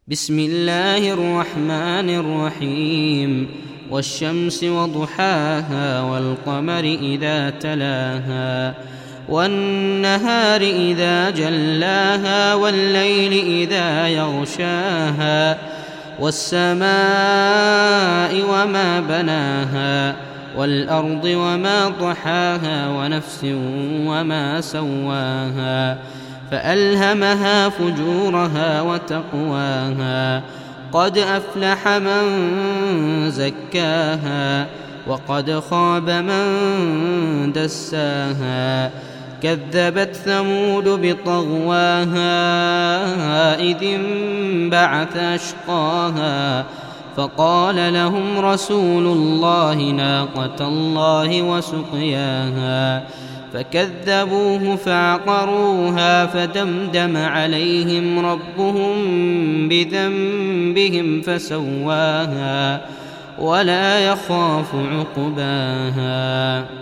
بسم الله الرحمن الرحيم والشمس وضحاها والقمر إذا تلاها والنهار إذا جلاها والليل إذا يغشاها والسماء وما بناها والأرض وما طحاها ونفس وما سواها فألهمها فجورها وتقواها قد أفلح من زكاها وقد خاب من دساها كذبت ثمود بطغواها إذ انبعث أشقاها فقال لهم رسول الله ناقة الله وسقياها فكذبوه فعقروها فدمدم عليهم ربهم بذنبهم فسواها ولا يخاف عقباها.